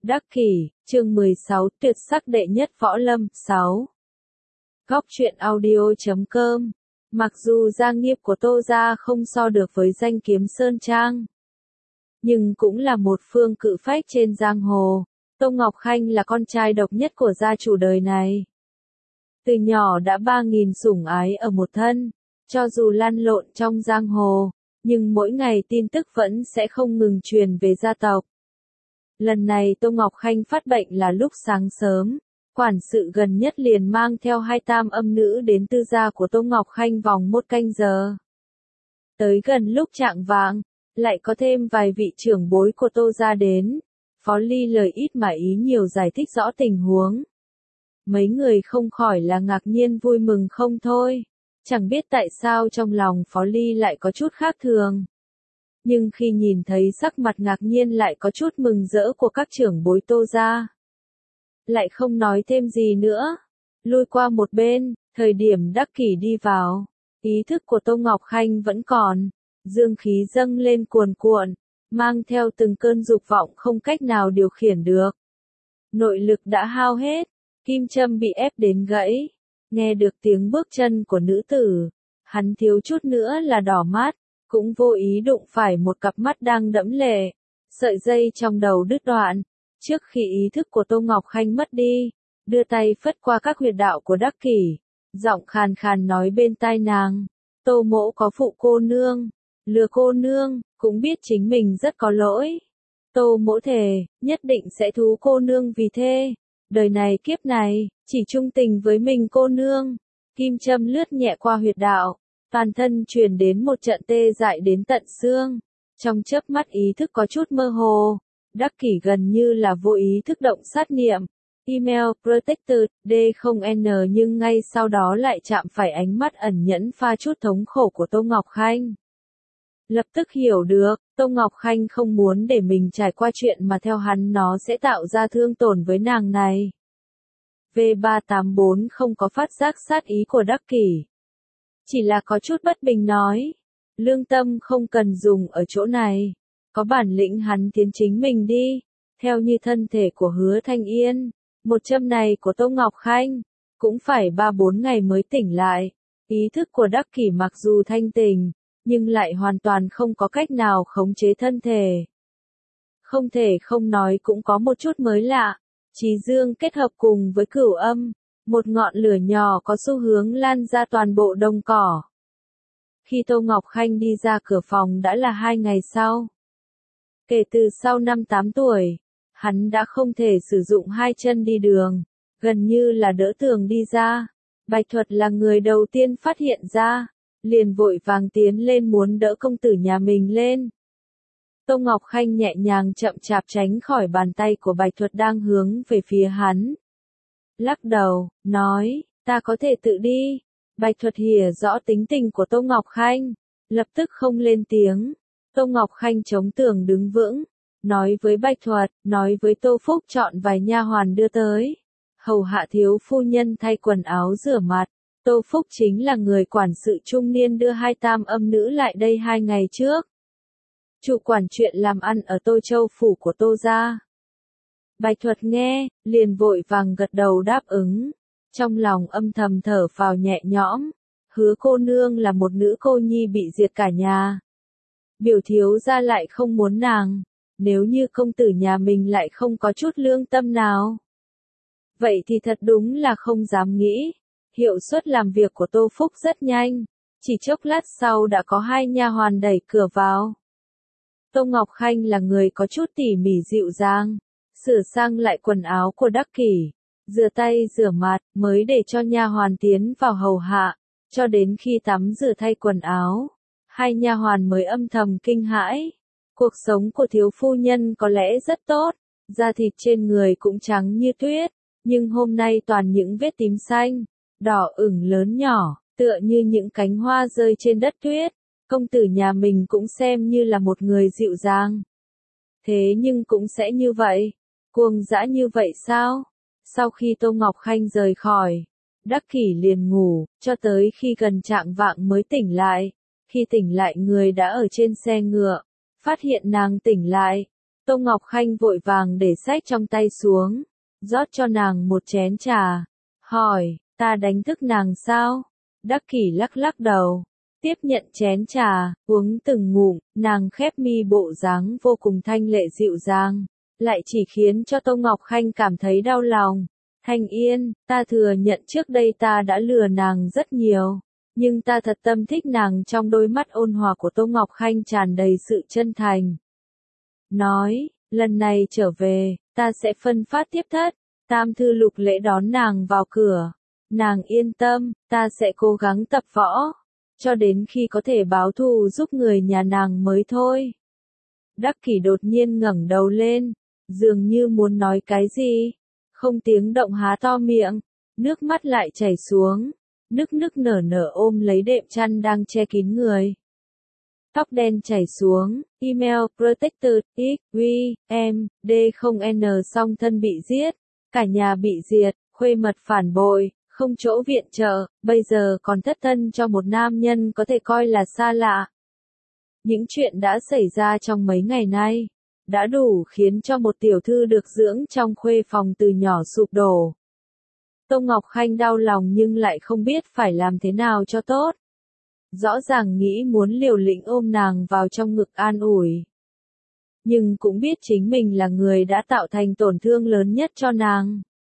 Đắc Kỷ, chương 16, tuyệt sắc đệ nhất võ lâm, 6. Góc truyện audio.com. Mặc dù gia nghiệp của Tô gia không so được với danh kiếm Sơn Trang, nhưng cũng là một phương cự phách trên giang hồ. Tô Ngọc Khanh là con trai độc nhất của gia chủ đời này. Từ nhỏ đã 3.000 sủng ái ở một thân, cho dù lăn lộn trong giang hồ, nhưng mỗi ngày tin tức vẫn sẽ không ngừng truyền về gia tộc. Lần này Tô Ngọc Khanh phát bệnh là lúc sáng sớm, quản sự gần nhất liền mang theo 2 tam âm nữ đến tư gia của Tô Ngọc Khanh vòng 1 canh giờ. Tới gần lúc chạng vạng, lại có thêm vài vị trưởng bối của Tô gia đến. Phó Ly lời ít mà ý nhiều giải thích rõ tình huống. Mấy người không khỏi là ngạc nhiên vui mừng không thôi. Chẳng biết tại sao trong lòng Phó Ly lại có chút khác thường. Nhưng khi nhìn thấy sắc mặt ngạc nhiên lại có chút mừng rỡ của các trưởng bối Tô gia, lại không nói thêm gì nữa, lui qua một bên. Thời điểm Đắc Kỷ đi vào, ý thức của Tô Ngọc Khanh vẫn còn, dương khí dâng lên cuồn cuộn, mang theo từng cơn dục vọng không cách nào điều khiển được. Nội lực đã hao hết, kim châm bị ép đến gãy. Nghe được tiếng bước chân của nữ tử, hắn thiếu chút nữa là đỏ mắt, cũng vô ý đụng phải một cặp mắt đang đẫm lệ. Sợi dây trong đầu đứt đoạn. Trước khi ý thức của Tô Ngọc Khanh mất đi, đưa tay phất qua các huyệt đạo của Đắc Kỷ, giọng khàn khàn nói bên tai nàng: Tô mỗ có phụ cô nương, lừa cô nương, cũng biết chính mình rất có lỗi. Tô mỗ thề, nhất định sẽ thú cô nương vì thê, đời này kiếp này, chỉ trung tình với mình cô nương. Kim châm lướt nhẹ qua huyệt đạo, toàn thân truyền đến một trận tê dại đến tận xương. Trong chớp mắt ý thức có chút mơ hồ, Đắc Kỷ gần như là vô ý thức động sát niệm. Email Protector D0N, nhưng ngay sau đó lại chạm phải ánh mắt ẩn nhẫn pha chút thống khổ của Tô Ngọc Khanh. Lập tức hiểu được, Tô Ngọc Khanh không muốn để mình trải qua chuyện mà theo hắn nó sẽ tạo ra thương tổn với nàng này. V384 không có phát giác sát ý của Đắc Kỷ, chỉ là có chút bất bình nói: lương tâm không cần dùng ở chỗ này, có bản lĩnh hắn tiến chính mình đi. Theo như thân thể của Hứa Thanh Yên, một châm này của Tô Ngọc Khanh cũng phải 3-4 ngày mới tỉnh lại. Ý thức của Đắc Kỷ mặc dù thanh tỉnh, nhưng lại hoàn toàn không có cách nào khống chế thân thể. Không thể không nói cũng có một chút mới lạ. Chí dương kết hợp cùng với cửu âm, một ngọn lửa nhỏ có xu hướng lan ra toàn bộ đồng cỏ. Khi Tô Ngọc Khanh đi ra cửa phòng đã là 2 ngày sau. Kể từ sau năm 8 tuổi, hắn đã không thể sử dụng 2 chân đi đường, gần như là đỡ tường đi ra. Bạch Thuật là người đầu tiên phát hiện ra, liền vội vàng tiến lên muốn đỡ công tử nhà mình lên. Tô Ngọc Khanh nhẹ nhàng chậm chạp tránh khỏi bàn tay của Bạch Thuật đang hướng về phía hắn. Lắc đầu, nói: ta có thể tự đi. Bạch Thuật hiểu rõ tính tình của Tô Ngọc Khanh, lập tức không lên tiếng. Tô Ngọc Khanh chống tường đứng vững, nói với Bạch Thuật, nói với Tô Phúc chọn vài nha hoàn đưa tới, hầu hạ thiếu phu nhân thay quần áo rửa mặt. Tô Phúc chính là người quản sự trung niên đưa 2 tam âm nữ lại đây 2 ngày trước. Chủ quản chuyện làm ăn ở Tô Châu phủ của Tô gia. Bạch Thuật nghe, liền vội vàng gật đầu đáp ứng, trong lòng âm thầm thở phào nhẹ nhõm. Hứa cô nương là một nữ cô nhi bị diệt cả nhà, biểu thiếu gia lại không muốn nàng, nếu như công tử nhà mình lại không có chút lương tâm nào, vậy thì thật đúng là không dám nghĩ. Hiệu suất làm việc của Tô Phúc rất nhanh, chỉ chốc lát sau đã có 2 nha hoàn đẩy cửa vào. Tô Ngọc Khanh là người có chút tỉ mỉ dịu dàng, sửa sang lại quần áo của Đắc Kỷ, rửa tay rửa mặt, mới để cho nha hoàn tiến vào hầu hạ, cho đến khi tắm rửa thay quần áo, 2 nha hoàn mới âm thầm kinh hãi. Cuộc sống của thiếu phu nhân có lẽ rất tốt, da thịt trên người cũng trắng như tuyết, nhưng hôm nay toàn những vết tím xanh, đỏ ửng lớn nhỏ, tựa như những cánh hoa rơi trên đất tuyết. Công tử nhà mình cũng xem như là một người dịu dàng, thế nhưng cũng sẽ như vậy, cuồng dã như vậy sao? Sau khi Tô Ngọc Khanh rời khỏi, Đắc Kỷ liền ngủ, cho tới khi gần chạng vạng mới tỉnh lại. Khi tỉnh lại người đã ở trên xe ngựa, phát hiện nàng tỉnh lại, Tô Ngọc Khanh vội vàng để xách trong tay xuống, rót cho nàng một chén trà, hỏi, ta đánh thức nàng sao? Đắc Kỷ lắc lắc đầu, tiếp nhận chén trà, uống từng ngụm, nàng khép mi bộ dáng vô cùng thanh lệ dịu dàng, lại chỉ khiến cho Tô Ngọc Khanh cảm thấy đau lòng. Thanh Yên, ta thừa nhận trước đây ta đã lừa nàng rất nhiều, nhưng ta thật tâm thích nàng. Trong đôi mắt ôn hòa của Tô Ngọc Khanh tràn đầy sự chân thành. Nói, lần này trở về, ta sẽ phân phát tiếp thất, Tam Thư Lục Lễ đón nàng vào cửa. Nàng yên tâm, ta sẽ cố gắng tập võ, cho đến khi có thể báo thù giúp người nhà nàng mới thôi. Đắc Kỷ đột nhiên ngẩng đầu lên, dường như muốn nói cái gì, không tiếng động há to miệng, nước mắt lại chảy xuống, nức nức nở nở ôm lấy đệm chăn đang che kín người. Tóc đen chảy xuống, email protected, x, v, m, d không n song thân bị giết, cả nhà bị diệt, khuê mật phản bội, không chỗ viện trợ, bây giờ còn thất thân cho một nam nhân có thể coi là xa lạ. Những chuyện đã xảy ra trong mấy ngày nay, đã đủ khiến cho một tiểu thư được dưỡng trong khuê phòng từ nhỏ sụp đổ. Tô Ngọc Khanh đau lòng nhưng lại không biết phải làm thế nào cho tốt. Rõ ràng nghĩ muốn liều lĩnh ôm nàng vào trong ngực an ủi. Nhưng cũng biết chính mình là người đã tạo thành tổn thương lớn nhất cho nàng.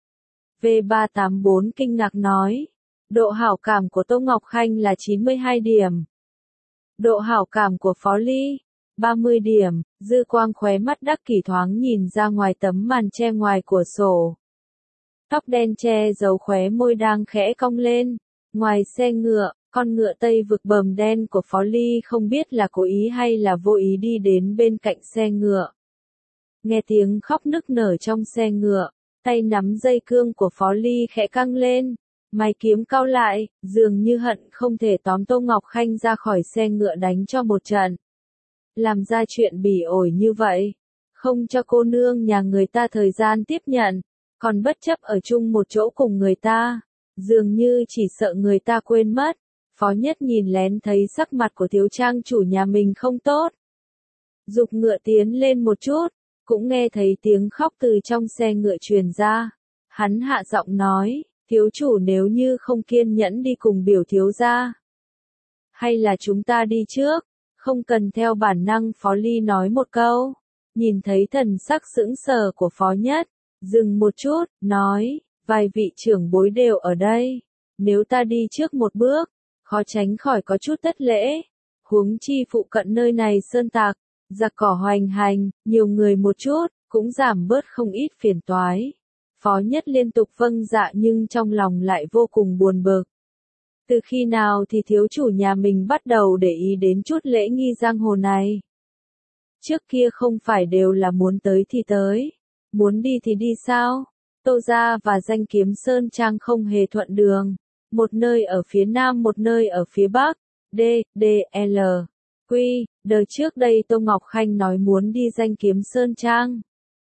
V384 kinh ngạc nói, độ hảo cảm của Tô Ngọc Khanh là 92 điểm. Độ hảo cảm của Phó Ly, 30 điểm, dư quang khóe mắt Đắc Kỷ thoáng nhìn ra ngoài tấm màn che ngoài cửa sổ. Tóc đen che giấu khóe môi đang khẽ cong lên, ngoài xe ngựa, con ngựa Tây vực bờm đen của Phó Ly không biết là cố ý hay là vô ý đi đến bên cạnh xe ngựa. Nghe tiếng khóc nức nở trong xe ngựa, tay nắm dây cương của Phó Ly khẽ căng lên, mày kiếm cau lại, dường như hận không thể tóm Tô Ngọc Khanh ra khỏi xe ngựa đánh cho một trận. Làm ra chuyện bỉ ổi như vậy, không cho cô nương nhà người ta thời gian tiếp nhận, còn bất chấp ở chung một chỗ cùng người ta, dường như chỉ sợ người ta quên mất. Phó Nhất nhìn lén thấy sắc mặt của thiếu trang chủ nhà mình không tốt. Giục ngựa tiến lên một chút, cũng nghe thấy tiếng khóc từ trong xe ngựa truyền ra. Hắn hạ giọng nói, thiếu chủ nếu như không kiên nhẫn đi cùng biểu thiếu gia. Hay là chúng ta đi trước, không cần theo bản năng. Phó Ly nói một câu, nhìn thấy thần sắc sững sờ của Phó Nhất, dừng một chút, nói, vài vị trưởng bối đều ở đây, nếu ta đi trước một bước, khó tránh khỏi có chút thất lễ, huống chi phụ cận nơi này sơn tặc, giặc cỏ hoành hành, nhiều người một chút, cũng giảm bớt không ít phiền toái. Phó Nhất liên tục vâng dạ nhưng trong lòng lại vô cùng buồn bực. Từ khi nào thì thiếu chủ nhà mình bắt đầu để ý đến chút lễ nghi giang hồ này? Trước kia không phải đều là muốn tới thì tới, muốn đi thì đi sao? Tô gia và Danh Kiếm Sơn Trang không hề thuận đường. Một nơi ở phía nam một nơi ở phía bắc, D, D, L, Q, đời trước đây Tô Ngọc Khanh nói muốn đi Danh Kiếm Sơn Trang.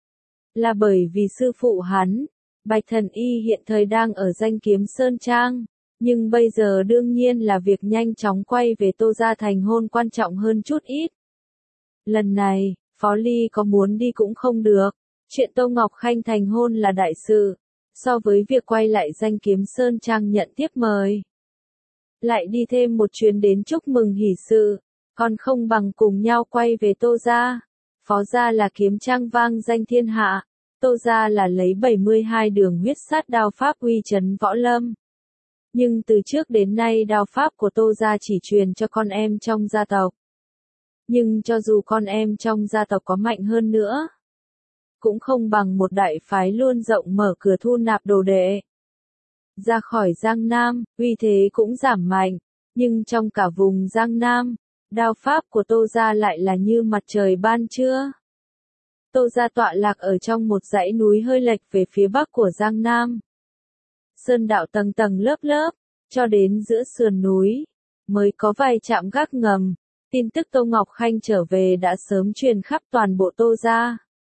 Là bởi vì sư phụ hắn, Bạch Thần Y hiện thời đang ở Danh Kiếm Sơn Trang, nhưng bây giờ đương nhiên là việc nhanh chóng quay về Tô gia thành hôn quan trọng hơn chút ít. Lần này, Phó Ly có muốn đi cũng không được, chuyện Tô Ngọc Khanh thành hôn là đại sự. So với việc quay lại Danh Kiếm Sơn Trang nhận tiếp mời, lại đi thêm một chuyến đến chúc mừng hỷ sự, còn không bằng cùng nhau quay về Tô gia. Phó gia là kiếm trang vang danh thiên hạ, Tô gia là lấy 72 đường huyết sát đao pháp uy chấn võ lâm. Nhưng từ trước đến nay đao pháp của Tô gia chỉ truyền cho con em trong gia tộc. Nhưng cho dù con em trong gia tộc có mạnh hơn nữa, cũng không bằng một đại phái luôn rộng mở cửa thu nạp đồ đệ. Ra khỏi Giang Nam, uy thế cũng giảm mạnh, nhưng trong cả vùng Giang Nam, đao pháp của Tô gia lại là như mặt trời ban trưa. Tô gia tọa lạc ở trong một dãy núi hơi lệch về phía bắc của Giang Nam. Sơn đạo tầng tầng lớp lớp, cho đến giữa sườn núi, mới có vài trạm gác ngầm. Tin tức Tô Ngọc Khanh trở về đã sớm truyền khắp toàn bộ Tô gia.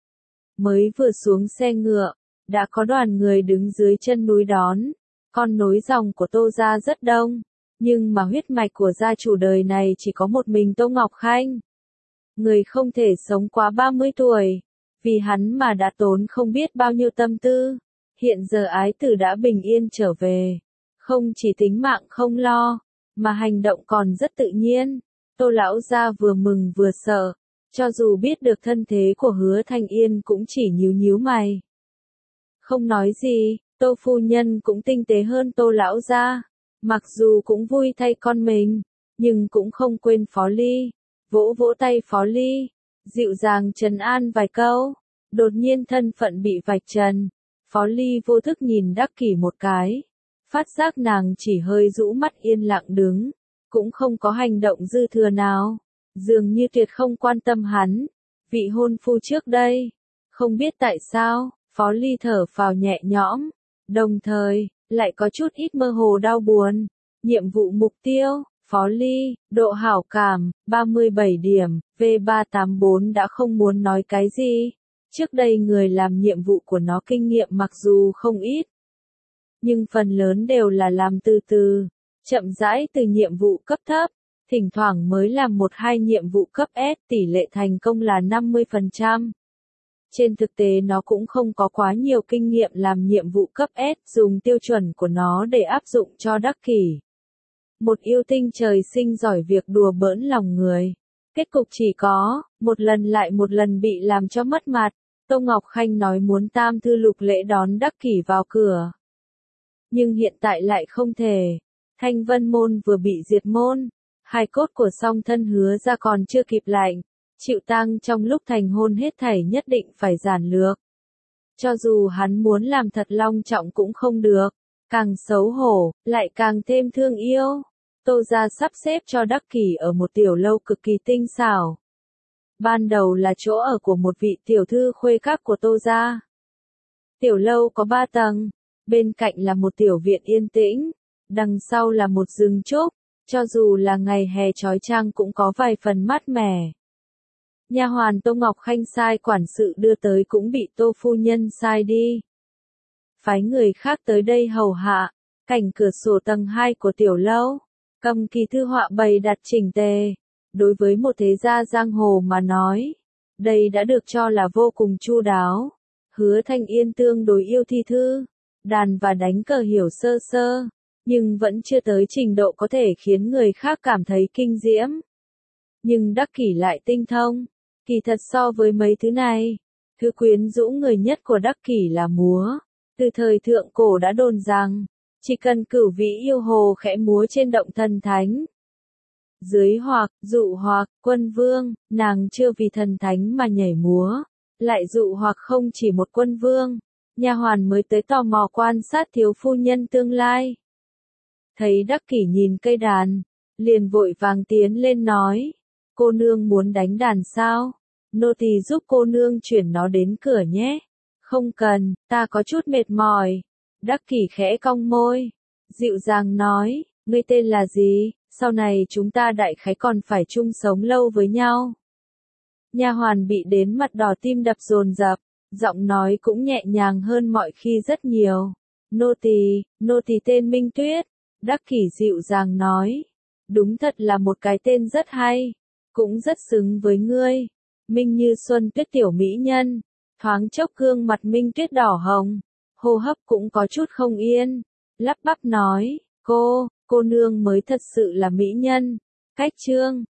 Mới vừa xuống xe ngựa, đã có đoàn người đứng dưới chân núi đón. Con nối dòng của Tô gia rất đông, nhưng mà huyết mạch của gia chủ đời này chỉ có một mình Tô Ngọc Khanh. Người không thể sống quá 30 tuổi, vì hắn mà đã tốn không biết bao nhiêu tâm tư. Hiện giờ ái tử đã bình yên trở về, không chỉ tính mạng không lo, mà hành động còn rất tự nhiên. Tô lão gia vừa mừng vừa sợ, cho dù biết được thân thế của Hứa Thanh Yên cũng chỉ nhíu nhíu mày. Không nói gì, Tô phu nhân cũng tinh tế hơn Tô lão gia, mặc dù cũng vui thay con mình, nhưng cũng không quên Phó Ly, vỗ vỗ tay Phó Ly, dịu dàng trấn an vài câu. Đột nhiên thân phận bị vạch trần, Phó Ly vô thức nhìn Đắc Kỷ một cái, phát giác nàng chỉ hơi rũ mắt yên lặng đứng, cũng không có hành động dư thừa nào, dường như tuyệt không quan tâm hắn, vị hôn phu trước đây. Không biết tại sao, Phó Ly thở phào nhẹ nhõm, đồng thời, lại có chút ít mơ hồ đau buồn. Nhiệm vụ mục tiêu, Phó Ly, độ hảo cảm, 37 điểm, V384 đã không muốn nói cái gì. Trước đây người làm nhiệm vụ của nó kinh nghiệm mặc dù không ít, nhưng phần lớn đều là làm từ từ, chậm rãi từ nhiệm vụ cấp thấp, thỉnh thoảng mới làm 1-2 nhiệm vụ cấp S, tỷ lệ thành công là 50%. Trên thực tế nó cũng không có quá nhiều kinh nghiệm làm nhiệm vụ cấp S, dùng tiêu chuẩn của nó để áp dụng cho Đắc Kỷ. Một yêu tinh trời sinh giỏi việc đùa bỡn lòng người. Kết cục chỉ có, một lần lại một lần bị làm cho mất mặt. Tô Ngọc Khanh nói muốn Tam Thư Lục Lễ đón Đắc Kỷ vào cửa. Nhưng hiện tại lại không thể. Thanh Vân Môn vừa bị diệt môn. Hài cốt của song thân Hứa ra còn chưa kịp lạnh. Chịu tang trong lúc thành hôn hết thảy nhất định phải giản lược. Cho dù hắn muốn làm thật long trọng cũng không được. Càng xấu hổ, lại càng thêm thương yêu. Tô gia sắp xếp cho Đắc Kỷ ở một tiểu lâu cực kỳ tinh xảo. Ban đầu là chỗ ở của một vị tiểu thư khuê các của Tô gia. Tiểu lâu có 3 tầng, bên cạnh là một tiểu viện yên tĩnh, đằng sau là một rừng trúc, cho dù là ngày hè chói chang cũng có vài phần mát mẻ. Nha hoàn Tô Ngọc Khanh sai quản sự đưa tới cũng bị Tô phu nhân sai đi. Phái người khác tới đây hầu hạ, cảnh cửa sổ tầng 2 của tiểu lâu, cầm kỳ thư họa bày đặt chỉnh tề. Đối với một thế gia giang hồ mà nói, đây đã được cho là vô cùng chu đáo. Hứa Thanh Yên tương đối yêu thi thư, đàn và đánh cờ hiểu sơ sơ, nhưng vẫn chưa tới trình độ có thể khiến người khác cảm thấy kinh diễm. Nhưng Đắc Kỷ lại tinh thông, kỳ thật so với mấy thứ này, thứ quyến rũ người nhất của Đắc Kỷ là múa. Từ thời thượng cổ đã đồn rằng, chỉ cần cửu vĩ yêu hồ khẽ múa trên động thần thánh, dưới hoặc, dụ hoặc, quân vương, nàng chưa vì thần thánh mà nhảy múa, lại dụ hoặc không chỉ một quân vương. Nha hoàn mới tới tò mò quan sát thiếu phu nhân tương lai. Thấy Đắc Kỷ nhìn cây đàn, liền vội vàng tiến lên nói, cô nương muốn đánh đàn sao? Nô tỳ giúp cô nương chuyển nó đến cửa nhé. Không cần, ta có chút mệt mỏi. Đắc Kỷ khẽ cong môi, dịu dàng nói, ngươi tên là gì? Sau này chúng ta đại khái còn phải chung sống lâu với nhau. Nha hoàn bị đến mặt đỏ tim đập dồn dập, giọng nói cũng nhẹ nhàng hơn mọi khi rất nhiều. Nô tỳ tên Minh Tuyết. Đắc Kỷ dịu dàng nói, đúng thật là một cái tên rất hay, cũng rất xứng với ngươi. Minh Như Xuân Tuyết tiểu mỹ nhân, thoáng chốc gương mặt Minh Tuyết đỏ hồng, hô hấp cũng có chút không yên, lắp bắp nói, cô nương mới thật sự là mỹ nhân. Cách chương